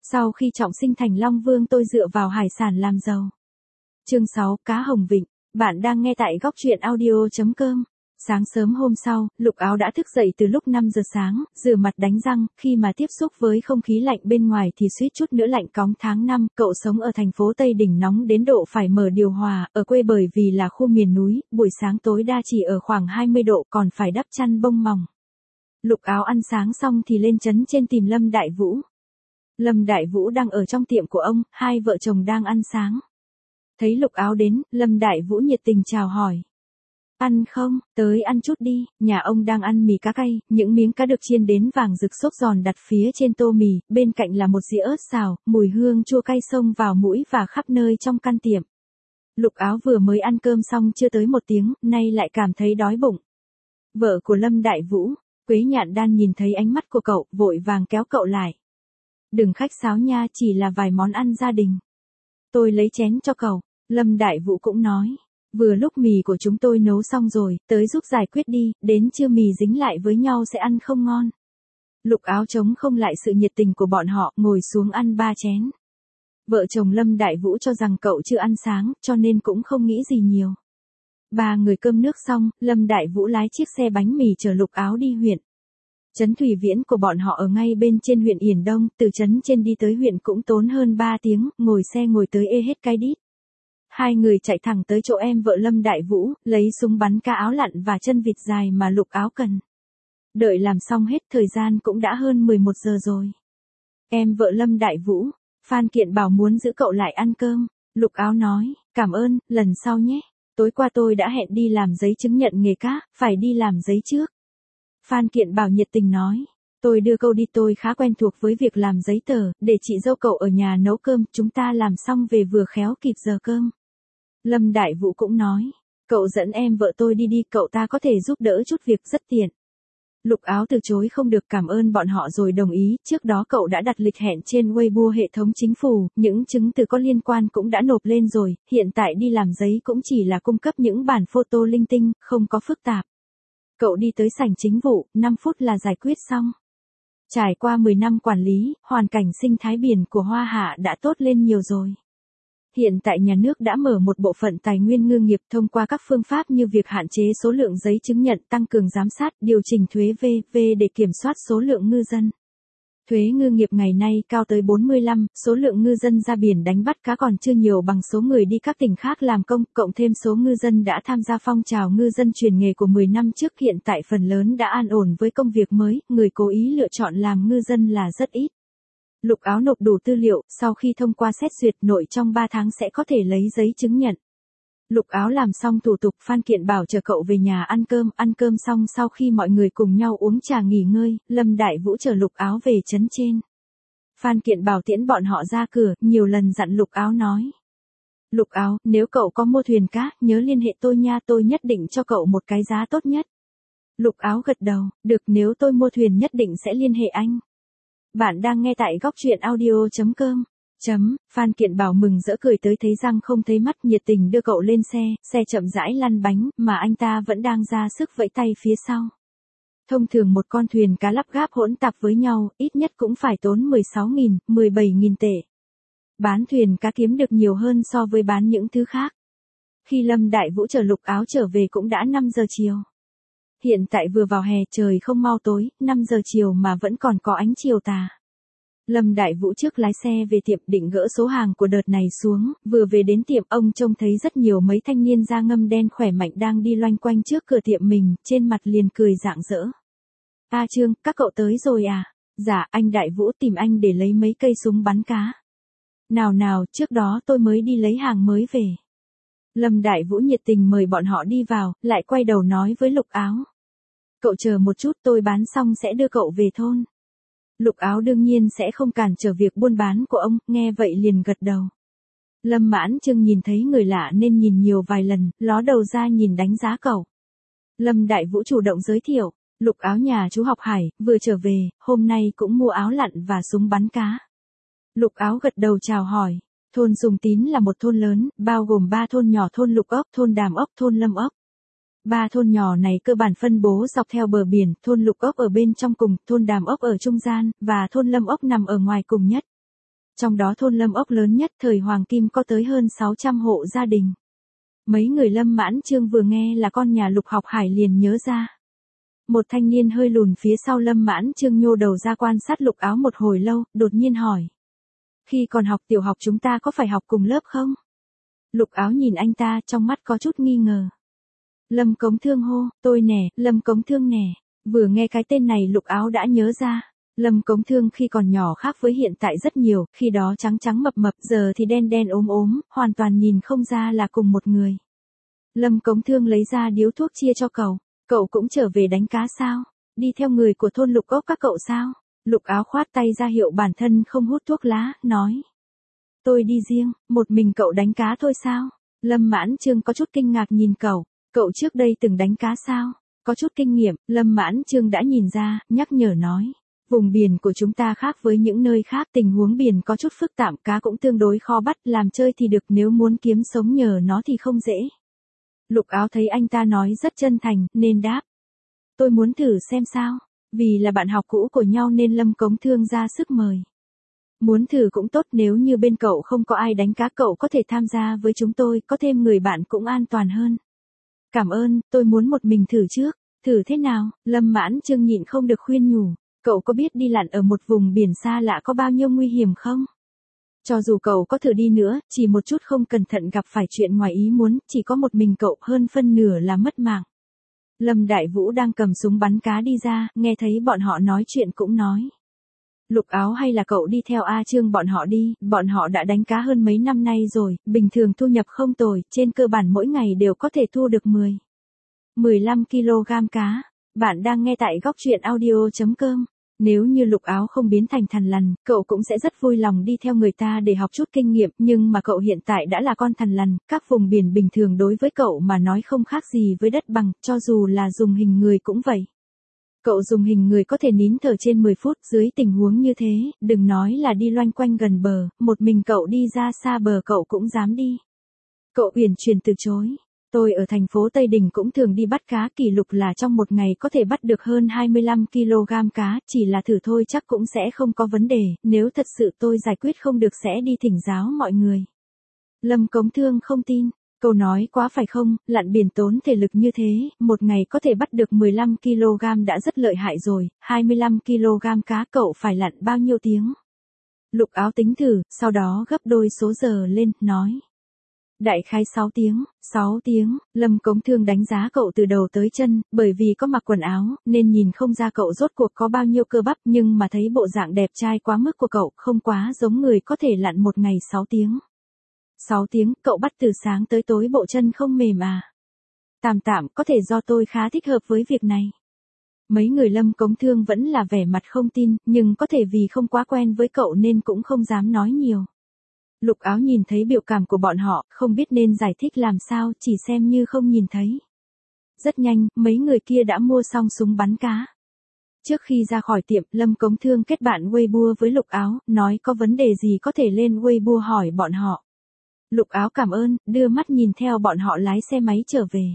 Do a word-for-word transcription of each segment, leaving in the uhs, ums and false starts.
Sau khi trọng sinh thành Long Vương tôi dựa vào hải sản làm giàu. Chương sáu, cá hồng vịnh. Bạn đang nghe tại góc truyện audio chấm com. Sáng sớm hôm sau, Lục Áo đã thức dậy từ lúc năm giờ sáng, rửa mặt đánh răng, khi mà tiếp xúc với không khí lạnh bên ngoài thì suýt chút nữa lạnh cóng. Tháng năm, cậu sống ở thành phố Tây Đỉnh nóng đến độ phải mở điều hòa, ở quê bởi vì là khu miền núi, buổi sáng tối đa chỉ ở khoảng hai mươi độ còn phải đắp chăn bông mỏng. Lục Áo ăn sáng xong thì lên trấn trên tìm Lâm Đại Vũ. Lâm Đại Vũ đang ở trong tiệm của ông, hai vợ chồng đang ăn sáng. Thấy Lục Áo đến, Lâm Đại Vũ nhiệt tình chào hỏi. Ăn không, tới ăn chút đi, nhà ông đang ăn mì cá cay, những miếng cá được chiên đến vàng rực xốp giòn đặt phía trên tô mì, bên cạnh là một dĩa ớt xào, mùi hương chua cay xông vào mũi và khắp nơi trong căn tiệm. Lục Áo vừa mới ăn cơm xong chưa tới một tiếng, nay lại cảm thấy đói bụng. Vợ của Lâm Đại Vũ, Quế Nhạn Đan nhìn thấy ánh mắt của cậu, vội vàng kéo cậu lại. Đừng khách sáo nha, chỉ là vài món ăn gia đình. Tôi lấy chén cho cậu, Lâm Đại Vũ cũng nói. Vừa lúc mì của chúng tôi nấu xong rồi, tới giúp giải quyết đi, đến trưa mì dính lại với nhau sẽ ăn không ngon. Lục Áo chống không lại sự nhiệt tình của bọn họ, ngồi xuống ăn ba chén. Vợ chồng Lâm Đại Vũ cho rằng cậu chưa ăn sáng, cho nên cũng không nghĩ gì nhiều. Ba người cơm nước xong, Lâm Đại Vũ lái chiếc xe bánh mì chở Lục Áo đi huyện. Trấn Thủy Viễn của bọn họ ở ngay bên trên huyện Yển Đông, từ trấn trên đi tới huyện cũng tốn hơn ba tiếng, ngồi xe ngồi tới ê hết cái đít. Hai người chạy thẳng tới chỗ em vợ Lâm Đại Vũ, lấy súng bắn cá áo lặn và chân vịt dài mà Lục Áo cần. Đợi làm xong hết thời gian cũng đã hơn mười một giờ rồi. Em vợ Lâm Đại Vũ, Phan Kiện bảo muốn giữ cậu lại ăn cơm. Lục Áo nói, cảm ơn, lần sau nhé. Tối qua tôi đã hẹn đi làm giấy chứng nhận nghề cá, phải đi làm giấy trước. Phan Kiện bảo nhiệt tình nói, tôi đưa cậu đi, tôi khá quen thuộc với việc làm giấy tờ, để chị dâu cậu ở nhà nấu cơm, chúng ta làm xong về vừa khéo kịp giờ cơm. Lâm Đại Vũ cũng nói, cậu dẫn em vợ tôi đi đi, cậu ta có thể giúp đỡ chút việc rất tiện. Lục Áo từ chối không được, cảm ơn bọn họ rồi đồng ý, trước đó cậu đã đặt lịch hẹn trên Weibo hệ thống chính phủ, những chứng từ có liên quan cũng đã nộp lên rồi, hiện tại đi làm giấy cũng chỉ là cung cấp những bản photo linh tinh, không có phức tạp. Cậu đi tới sảnh chính vụ, năm phút là giải quyết xong. Trải qua mười năm quản lý, hoàn cảnh sinh thái biển của Hoa Hạ đã tốt lên nhiều rồi. Hiện tại nhà nước đã mở một bộ phận tài nguyên ngư nghiệp thông qua các phương pháp như việc hạn chế số lượng giấy chứng nhận, tăng cường giám sát, điều chỉnh thuế vê vê để kiểm soát số lượng ngư dân. Thuế ngư nghiệp ngày nay cao tới bốn mươi lăm, số lượng ngư dân ra biển đánh bắt cá còn chưa nhiều bằng số người đi các tỉnh khác làm công, cộng thêm số ngư dân đã tham gia phong trào ngư dân chuyển nghề của mười năm trước, hiện tại phần lớn đã an ổn với công việc mới, người cố ý lựa chọn làm ngư dân là rất ít. Lục Áo nộp đủ tư liệu, sau khi thông qua xét duyệt nội trong ba tháng sẽ có thể lấy giấy chứng nhận. Lục Áo làm xong thủ tục, Phan Kiện bảo chờ cậu về nhà ăn cơm, ăn cơm xong sau khi mọi người cùng nhau uống trà nghỉ ngơi, Lâm Đại Vũ chở Lục Áo về trấn trên. Phan Kiện bảo tiễn bọn họ ra cửa, nhiều lần dặn Lục Áo nói. Lục Áo, nếu cậu có mua thuyền cá, nhớ liên hệ tôi nha, tôi nhất định cho cậu một cái giá tốt nhất. Lục Áo gật đầu, được, nếu tôi mua thuyền nhất định sẽ liên hệ anh. Bạn đang nghe tại góc truyện audio chấm com. Chấm, Phan Kiện bảo mừng rỡ cười tới thấy răng không thấy mắt, nhiệt tình đưa cậu lên xe, xe chậm rãi lăn bánh, mà anh ta vẫn đang ra sức vẫy tay phía sau. Thông thường một con thuyền cá lắp ráp hỗn tạp với nhau, ít nhất cũng phải tốn mười sáu nghìn, mười bảy nghìn tệ. Bán thuyền cá kiếm được nhiều hơn so với bán những thứ khác. Khi Lâm Đại Vũ chở Lục Áo trở về cũng đã năm giờ chiều. Hiện tại vừa vào hè, trời không mau tối, năm giờ chiều mà vẫn còn có ánh chiều tà. Lâm Đại Vũ trước lái xe về tiệm định gỡ số hàng của đợt này xuống, vừa về đến tiệm ông trông thấy rất nhiều mấy thanh niên da ngâm đen khỏe mạnh đang đi loanh quanh trước cửa tiệm mình, trên mặt liền cười rạng rỡ. A Trương, các cậu tới rồi à? Dạ, anh Đại Vũ tìm anh để lấy mấy cây súng bắn cá. Nào nào, trước đó tôi mới đi lấy hàng mới về. Lâm Đại Vũ nhiệt tình mời bọn họ đi vào, lại quay đầu nói với Lục Áo. Cậu chờ một chút, tôi bán xong sẽ đưa cậu về thôn. Lục Áo đương nhiên sẽ không cản trở việc buôn bán của ông, nghe vậy liền gật đầu. Lâm Mãn Trương nhìn thấy người lạ nên nhìn nhiều vài lần, ló đầu ra nhìn đánh giá cậu. Lâm Đại Vũ chủ động giới thiệu, Lục Áo nhà chú học Hải, vừa trở về, hôm nay cũng mua áo lặn và súng bắn cá. Lục Áo gật đầu chào hỏi. Thôn Dùng Tín là một thôn lớn, bao gồm ba thôn nhỏ: thôn Lục Ốc, thôn Đàm Ốc, thôn Lâm Ốc. Ba thôn nhỏ này cơ bản phân bố dọc theo bờ biển, thôn Lục Ốc ở bên trong cùng, thôn Đàm Ốc ở trung gian, và thôn Lâm Ốc nằm ở ngoài cùng nhất. Trong đó thôn Lâm Ốc lớn nhất thời Hoàng Kim có tới hơn sáu trăm hộ gia đình. Mấy người Lâm Mãn Trương vừa nghe là con nhà Lục Học Hải liền nhớ ra. Một thanh niên hơi lùn phía sau Lâm Mãn Trương nhô đầu ra quan sát Lục Áo một hồi lâu, đột nhiên hỏi. Khi còn học tiểu học chúng ta có phải học cùng lớp không? Lục Áo nhìn anh ta trong mắt có chút nghi ngờ. Lâm Cống Thương hô, tôi nè, Lâm Cống Thương nè. Vừa nghe cái tên này Lục Áo đã nhớ ra. Lâm Cống Thương khi còn nhỏ khác với hiện tại rất nhiều, khi đó trắng trắng mập mập, giờ thì đen đen ốm ốm, hoàn toàn nhìn không ra là cùng một người. Lâm Cống Thương lấy ra điếu thuốc chia cho cậu. Cậu cũng trở về đánh cá sao? Đi theo người của thôn Lục Ốc các cậu sao? Lục Áo khoát tay ra hiệu bản thân không hút thuốc lá, nói. Tôi đi riêng, một mình cậu đánh cá thôi sao? Lâm Mãn Trương có chút kinh ngạc nhìn cậu. Cậu trước đây từng đánh cá sao? Có chút kinh nghiệm, Lâm Mãn Trương đã nhìn ra, nhắc nhở nói. Vùng biển của chúng ta khác với những nơi khác, tình huống biển có chút phức tạp, cá cũng tương đối khó bắt, làm chơi thì được, nếu muốn kiếm sống nhờ nó thì không dễ. Lục Áo thấy anh ta nói rất chân thành, nên đáp. Tôi muốn thử xem sao, vì là bạn học cũ của nhau nên Lâm Cống Thương ra sức mời. Muốn thử cũng tốt, nếu như bên cậu không có ai đánh cá cậu có thể tham gia với chúng tôi, có thêm người bạn cũng an toàn hơn. Cảm ơn, tôi muốn một mình thử trước. Thử thế nào? Lâm Mãn Trương nhịn không được khuyên nhủ. Cậu có biết đi lặn ở một vùng biển xa lạ có bao nhiêu nguy hiểm không? Cho dù cậu có thử đi nữa, chỉ một chút không cẩn thận gặp phải chuyện ngoài ý muốn, chỉ có một mình cậu hơn phân nửa là mất mạng. Lâm Đại Vũ đang cầm súng bắn cá đi ra, nghe thấy bọn họ nói chuyện cũng nói. Lục Áo hay là cậu đi theo A Trương bọn họ đi, bọn họ đã đánh cá hơn mấy năm nay rồi, bình thường thu nhập không tồi, trên cơ bản mỗi ngày đều có thể thu được mười, mười lăm ki lô gam cá. Bạn đang nghe tại góc truyện audio chấm com. Nếu như Lục Áo không biến thành thằn lằn, cậu cũng sẽ rất vui lòng đi theo người ta để học chút kinh nghiệm, nhưng mà cậu hiện tại đã là con thằn lằn, các vùng biển bình thường đối với cậu mà nói không khác gì với đất bằng, cho dù là dùng hình người cũng vậy. Cậu dùng hình người có thể nín thở trên mười phút, dưới tình huống như thế, đừng nói là đi loanh quanh gần bờ, một mình cậu đi ra xa bờ cậu cũng dám đi. Cậu uyển chuyển từ chối. Tôi ở thành phố Tây Đình cũng thường đi bắt cá, kỷ lục là trong một ngày có thể bắt được hơn hai mươi lăm ki lô gam cá, chỉ là thử thôi chắc cũng sẽ không có vấn đề, nếu thật sự tôi giải quyết không được sẽ đi thỉnh giáo mọi người. Lâm Cống Thương không tin, câu nói quá phải không, lặn biển tốn thể lực như thế, một ngày có thể bắt được mười lăm ki lô gam đã rất lợi hại rồi, hai mươi lăm ki lô gam cá cậu phải lặn bao nhiêu tiếng? Lục Áo tính thử, sau đó gấp đôi số giờ lên, nói. Đại khái sáu tiếng, sáu tiếng, Lâm Cống Thương đánh giá cậu từ đầu tới chân, bởi vì có mặc quần áo, nên nhìn không ra cậu rốt cuộc có bao nhiêu cơ bắp, nhưng mà thấy bộ dạng đẹp trai quá mức của cậu, không quá giống người có thể lặn một ngày sáu tiếng. sáu tiếng, cậu bắt từ sáng tới tối bộ chân không mềm à? Tạm tạm, có thể do tôi khá thích hợp với việc này. Mấy người Lâm Cống Thương vẫn là vẻ mặt không tin, nhưng có thể vì không quá quen với cậu nên cũng không dám nói nhiều. Lục Áo nhìn thấy biểu cảm của bọn họ, không biết nên giải thích làm sao, chỉ xem như không nhìn thấy. Rất nhanh, mấy người kia đã mua xong súng bắn cá. Trước khi ra khỏi tiệm, Lâm Cống Thương kết bạn Weibo với Lục Áo, nói có vấn đề gì có thể lên Weibo hỏi bọn họ. Lục Áo cảm ơn, đưa mắt nhìn theo bọn họ lái xe máy trở về.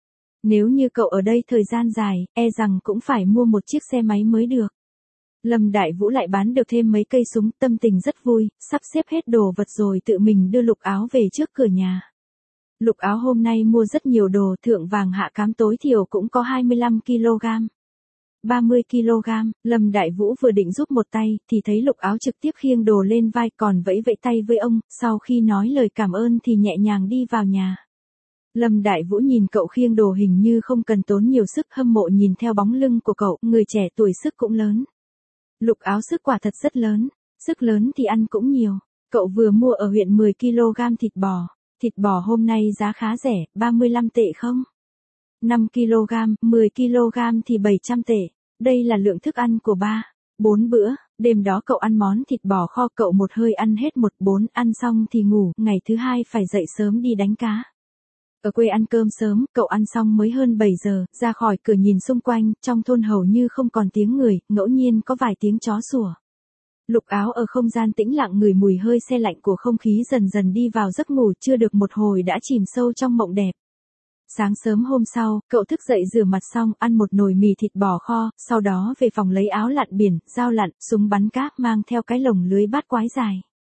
Nếu như cậu ở đây thời gian dài, e rằng cũng phải mua một chiếc xe máy mới được. Lâm Đại Vũ lại bán được thêm mấy cây súng, tâm tình rất vui, sắp xếp hết đồ vật rồi tự mình đưa Lục Áo về trước cửa nhà. Lục Áo hôm nay mua rất nhiều đồ, thượng vàng hạ cám tối thiểu cũng có hai mươi lăm ki lô gam. ba mươi ki lô gam, Lâm Đại Vũ vừa định giúp một tay, thì thấy Lục Áo trực tiếp khiêng đồ lên vai còn vẫy vẫy tay với ông, sau khi nói lời cảm ơn thì nhẹ nhàng đi vào nhà. Lâm Đại Vũ nhìn cậu khiêng đồ hình như không cần tốn nhiều sức, hâm mộ nhìn theo bóng lưng của cậu, người trẻ tuổi sức cũng lớn. Lục Áo sức quả thật rất lớn, sức lớn thì ăn cũng nhiều. Cậu vừa mua ở huyện mười ki lô gam thịt bò, thịt bò hôm nay giá khá rẻ, ba mươi lăm tệ không? năm ki lô gam, mười ki lô gam thì bảy trăm tệ. Đây là lượng thức ăn của ba, bốn bữa. Đêm đó cậu ăn món thịt bò kho, cậu một hơi ăn hết một bốn, ăn xong thì ngủ, ngày thứ hai phải dậy sớm đi đánh cá. Ở quê ăn cơm sớm, cậu ăn xong mới hơn bảy giờ, ra khỏi cửa nhìn xung quanh, trong thôn hầu như không còn tiếng người, ngẫu nhiên có vài tiếng chó sủa. Lục Áo ở không gian tĩnh lặng ngửi mùi hơi se lạnh của không khí, dần dần đi vào giấc ngủ, chưa được một hồi đã chìm sâu trong mộng đẹp. Sáng sớm hôm sau, cậu thức dậy rửa mặt xong, ăn một nồi mì thịt bò kho, sau đó về phòng lấy áo lặn biển, dao lặn, súng bắn cá, mang theo cái lồng lưới bát quái dài.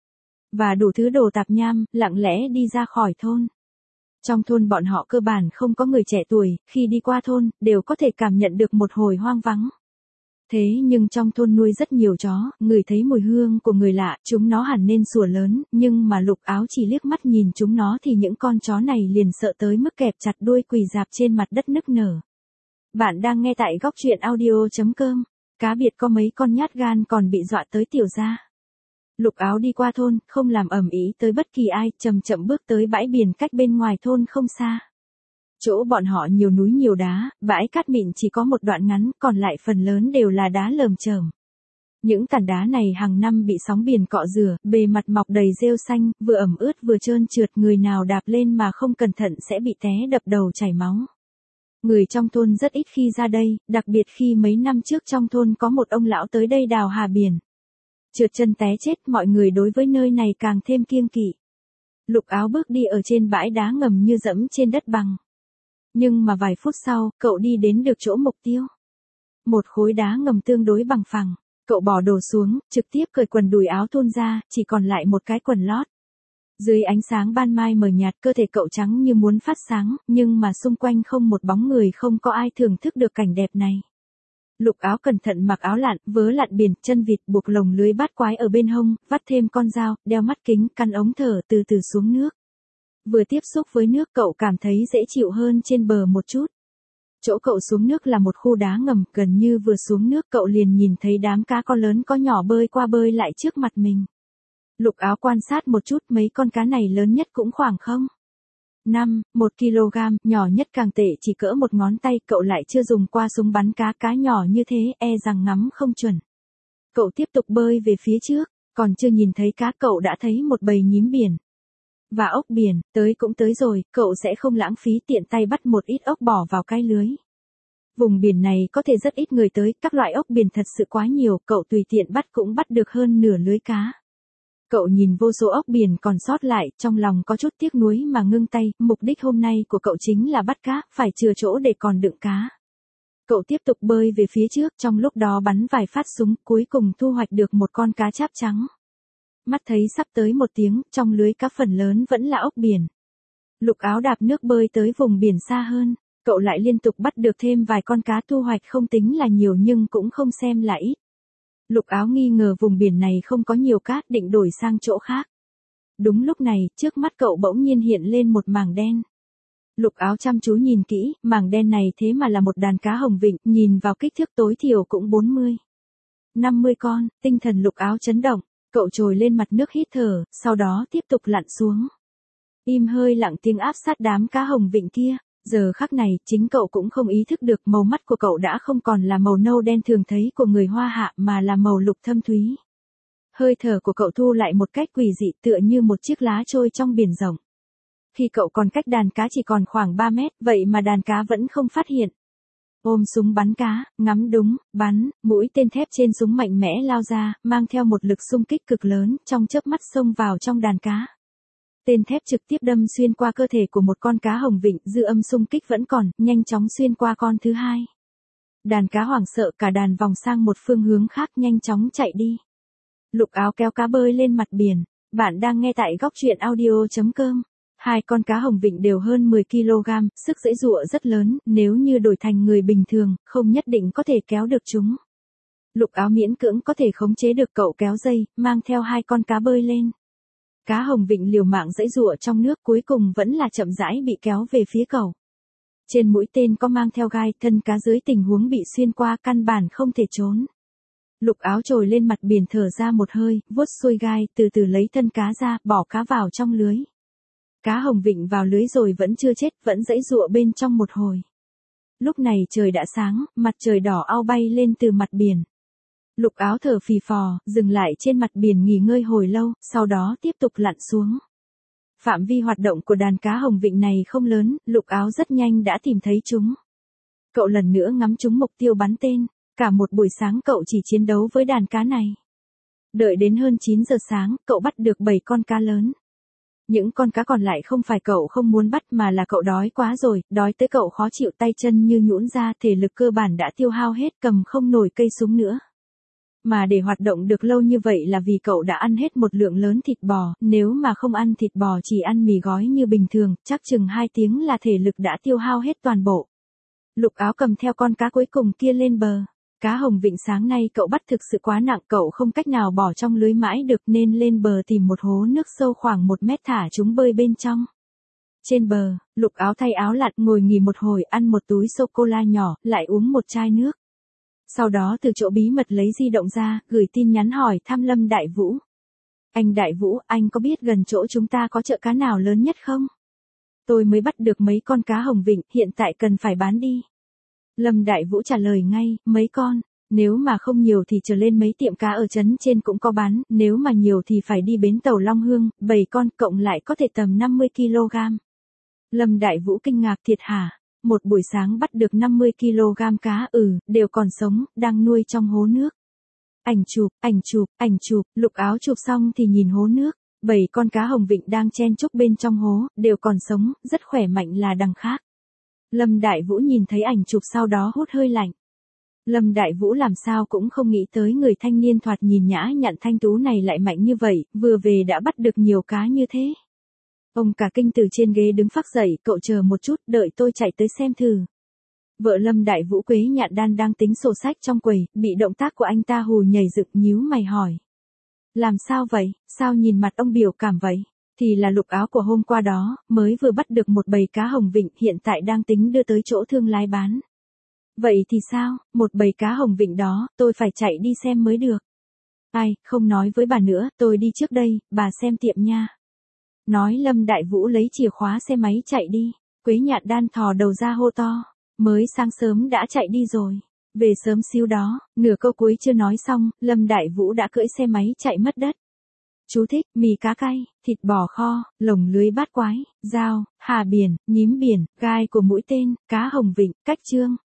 và đủ thứ đồ tạp nham, lặng lẽ đi ra khỏi thôn. Trong thôn bọn họ cơ bản không có người trẻ tuổi, khi đi qua thôn, đều có thể cảm nhận được một hồi hoang vắng. Thế nhưng trong thôn nuôi rất nhiều chó, ngửi thấy mùi hương của người lạ, chúng nó hẳn nên sủa lớn, nhưng mà Lục Áo chỉ liếc mắt nhìn chúng nó thì những con chó này liền sợ tới mức kẹp chặt đuôi quỳ rạp trên mặt đất nức nở. Bạn đang nghe tại góc truyện audio chấm com, cá biệt có mấy con nhát gan còn bị dọa tới tiểu ra. Lục Áo đi qua thôn, không làm ầm ĩ tới bất kỳ ai, chậm chậm bước tới bãi biển cách bên ngoài thôn không xa. Chỗ bọn họ nhiều núi nhiều đá, bãi cát mịn chỉ có một đoạn ngắn, còn lại phần lớn đều là đá lởm chởm. Những tảng đá này hàng năm bị sóng biển cọ rửa, bề mặt mọc đầy rêu xanh, vừa ẩm ướt vừa trơn trượt, người nào đạp lên mà không cẩn thận sẽ bị té đập đầu chảy máu. Người trong thôn rất ít khi ra đây, đặc biệt khi mấy năm trước trong thôn có một ông lão tới đây đào hà biển. Trượt chân té chết, mọi người đối với nơi này càng thêm kiêng kỵ. Lục Áo bước đi ở trên bãi đá ngầm như dẫm trên đất bằng. Nhưng mà vài phút sau, cậu đi đến được chỗ mục tiêu. Một khối đá ngầm tương đối bằng phẳng, cậu bỏ đồ xuống, trực tiếp cởi quần đùi áo thun ra, chỉ còn lại một cái quần lót. Dưới ánh sáng ban mai mờ nhạt, cơ thể cậu trắng như muốn phát sáng, nhưng mà xung quanh không một bóng người, không có ai thưởng thức được cảnh đẹp này. Lục Áo cẩn thận mặc áo lặn, vớ lặn biển, chân vịt, buộc lồng lưới bát quái ở bên hông, vắt thêm con dao, đeo mắt kính, căn ống thở, từ từ xuống nước. Vừa tiếp xúc với nước cậu cảm thấy dễ chịu hơn trên bờ một chút. Chỗ cậu xuống nước là một khu đá ngầm, gần như vừa xuống nước cậu liền nhìn thấy đám cá con lớn có nhỏ bơi qua bơi lại trước mặt mình. Lục Áo quan sát một chút, mấy con cá này lớn nhất cũng khoảng không. năm, một ki lô gam, nhỏ nhất càng tệ chỉ cỡ một ngón tay, cậu lại chưa dùng qua súng bắn cá, cá nhỏ như thế, e rằng ngắm không chuẩn. Cậu tiếp tục bơi về phía trước, còn chưa nhìn thấy cá cậu đã thấy một bầy nhím biển. Và ốc biển, tới cũng tới rồi, cậu sẽ không lãng phí, tiện tay bắt một ít ốc bỏ vào cái lưới. Vùng biển này có thể rất ít người tới, các loại ốc biển thật sự quá nhiều, cậu tùy tiện bắt cũng bắt được hơn nửa lưới cá. Cậu nhìn vô số ốc biển còn sót lại, trong lòng có chút tiếc nuối mà ngưng tay, mục đích hôm nay của cậu chính là bắt cá, phải chừa chỗ để còn đựng cá. Cậu tiếp tục bơi về phía trước, trong lúc đó bắn vài phát súng, cuối cùng thu hoạch được một con cá cháp trắng. Mắt thấy sắp tới một tiếng, trong lưới cá phần lớn vẫn là ốc biển. Lục Áo đạp nước bơi tới vùng biển xa hơn, cậu lại liên tục bắt được thêm vài con cá, thu hoạch không tính là nhiều nhưng cũng không xem là ít. Lục Áo nghi ngờ vùng biển này không có nhiều cá, định đổi sang chỗ khác. Đúng lúc này, trước mắt cậu bỗng nhiên hiện lên một mảng đen. Lục Áo chăm chú nhìn kỹ, mảng đen này thế mà là một đàn cá hồng vịnh, nhìn vào kích thước tối thiểu cũng bốn mươi, năm mươi con, tinh thần Lục Áo chấn động. Cậu trồi lên mặt nước hít thở, sau đó tiếp tục lặn xuống. Im hơi lặng tiếng áp sát đám cá hồng vịnh kia, giờ khắc này, chính cậu cũng không ý thức được màu mắt của cậu đã không còn là màu nâu đen thường thấy của người Hoa Hạ mà là màu lục thâm thúy. Hơi thở của cậu thu lại một cách quỷ dị, tựa như một chiếc lá trôi trong biển rộng. Khi cậu còn cách đàn cá chỉ còn khoảng ba mét, vậy mà đàn cá vẫn không phát hiện. Ôm súng bắn cá, ngắm đúng, bắn, mũi tên thép trên súng mạnh mẽ lao ra, mang theo một lực xung kích cực lớn, trong chớp mắt xông vào trong đàn cá. Tên thép trực tiếp đâm xuyên qua cơ thể của một con cá hồng vịnh, dư âm xung kích vẫn còn, nhanh chóng xuyên qua con thứ hai. Đàn cá hoảng sợ, cả đàn vòng sang một phương hướng khác, nhanh chóng chạy đi. Lục Áo kéo cá bơi lên mặt biển. Bạn đang nghe tại góc truyện audio chấm com. Hai con cá hồng vịnh đều hơn mười ki lô gam, sức giãy giụa rất lớn, nếu như đổi thành người bình thường, không nhất định có thể kéo được chúng. Lục Áo miễn cưỡng có thể khống chế được, cậu kéo dây, mang theo hai con cá bơi lên. Cá hồng vịnh liều mạng giãy giụa trong nước, cuối cùng vẫn là chậm rãi bị kéo về phía cậu. Trên mũi tên có mang theo gai, thân cá dưới tình huống bị xuyên qua căn bản không thể trốn. Lục Áo trồi lên mặt biển thở ra một hơi, vuốt xuôi gai, từ từ lấy thân cá ra, bỏ cá vào trong lưới. Cá hồng vịnh vào lưới rồi vẫn chưa chết, vẫn giãy giụa bên trong một hồi. Lúc này trời đã sáng, mặt trời đỏ ao bay lên từ mặt biển. Lục Áo thở phì phò, dừng lại trên mặt biển nghỉ ngơi hồi lâu, sau đó tiếp tục lặn xuống. Phạm vi hoạt động của đàn cá hồng vịnh này không lớn, Lục Áo rất nhanh đã tìm thấy chúng. Cậu lần nữa ngắm trúng mục tiêu bắn tên, cả một buổi sáng cậu chỉ chiến đấu với đàn cá này. Đợi đến hơn chín giờ sáng, cậu bắt được bảy con cá lớn. Những con cá còn lại không phải cậu không muốn bắt mà là cậu đói quá rồi, đói tới cậu khó chịu, tay chân như nhũn ra, thể lực cơ bản đã tiêu hao hết, cầm không nổi cây súng nữa. mà để hoạt động được lâu như vậy là vì cậu đã ăn hết một lượng lớn thịt bò, nếu mà không ăn thịt bò chỉ ăn mì gói như bình thường, chắc chừng hai tiếng là thể lực đã tiêu hao hết toàn bộ. Lục Áo cầm theo con cá cuối cùng kia lên bờ. Cá hồng vịnh sáng nay cậu bắt thực sự quá nặng, cậu không cách nào bỏ trong lưới mãi được nên lên bờ tìm một hố nước sâu khoảng một mét thả chúng bơi bên trong. Trên bờ, Lục Áo thay áo lặn ngồi nghỉ một hồi, ăn một túi sô-cô-la nhỏ, lại uống một chai nước. Sau đó từ chỗ bí mật lấy di động ra, gửi tin nhắn hỏi thăm Lâm Đại Vũ. Anh Đại Vũ, anh có biết gần chỗ chúng ta có chợ cá nào lớn nhất không? Tôi mới bắt được mấy con cá hồng vịnh, hiện tại cần phải bán đi. Lâm Đại Vũ trả lời ngay, mấy con, nếu mà không nhiều thì trở lên mấy tiệm cá ở trấn trên cũng có bán, nếu mà nhiều thì phải đi bến tàu Long Hương, bảy con cộng lại có thể tầm năm mươi ki lô gam. Lâm Đại Vũ kinh ngạc, thiệt hả? Một buổi sáng bắt được năm mươi ki lô gam cá, ừ, đều còn sống, đang nuôi trong hố nước. Ảnh chụp, ảnh chụp, ảnh chụp, Lục Áo chụp xong thì nhìn hố nước, bảy con cá hồng vịnh đang chen chúc bên trong hố, đều còn sống, rất khỏe mạnh là đằng khác. Lâm Đại Vũ nhìn thấy ảnh chụp sau đó hút hơi lạnh. Lâm Đại Vũ làm sao cũng không nghĩ tới người thanh niên thoạt nhìn nhã nhặn thanh tú này lại mạnh như vậy, vừa về đã bắt được nhiều cá như thế. Ông cả kinh từ trên ghế đứng phác dậy, cậu chờ một chút, đợi tôi chạy tới xem thử. Vợ Lâm Đại Vũ Quế Nhạn Đan đang tính sổ sách trong quầy, bị động tác của anh ta hù nhảy dựng, nhíu mày hỏi. Làm sao vậy, sao nhìn mặt ông biểu cảm vậy? Thì là Lục Áo của hôm qua đó, mới vừa bắt được một bầy cá hồng vịnh, hiện tại đang tính đưa tới chỗ thương lái bán. Vậy thì sao, một bầy cá hồng vịnh đó, tôi phải chạy đi xem mới được. Ai, không nói với bà nữa, tôi đi trước đây, bà xem tiệm nha. Nói Lâm Đại Vũ lấy chìa khóa xe máy chạy đi, Quế Nhạn Đan thò đầu ra hô to, mới sáng sớm đã chạy đi rồi, về sớm xíu đó, nửa câu cuối chưa nói xong, Lâm Đại Vũ đã cưỡi xe máy chạy mất đất. Chú thích, mì cá cay, thịt bò kho, lồng lưới bát quái, dao, hà biển, nhím biển, gai của mũi tên, cá hồng vịnh, cách chương.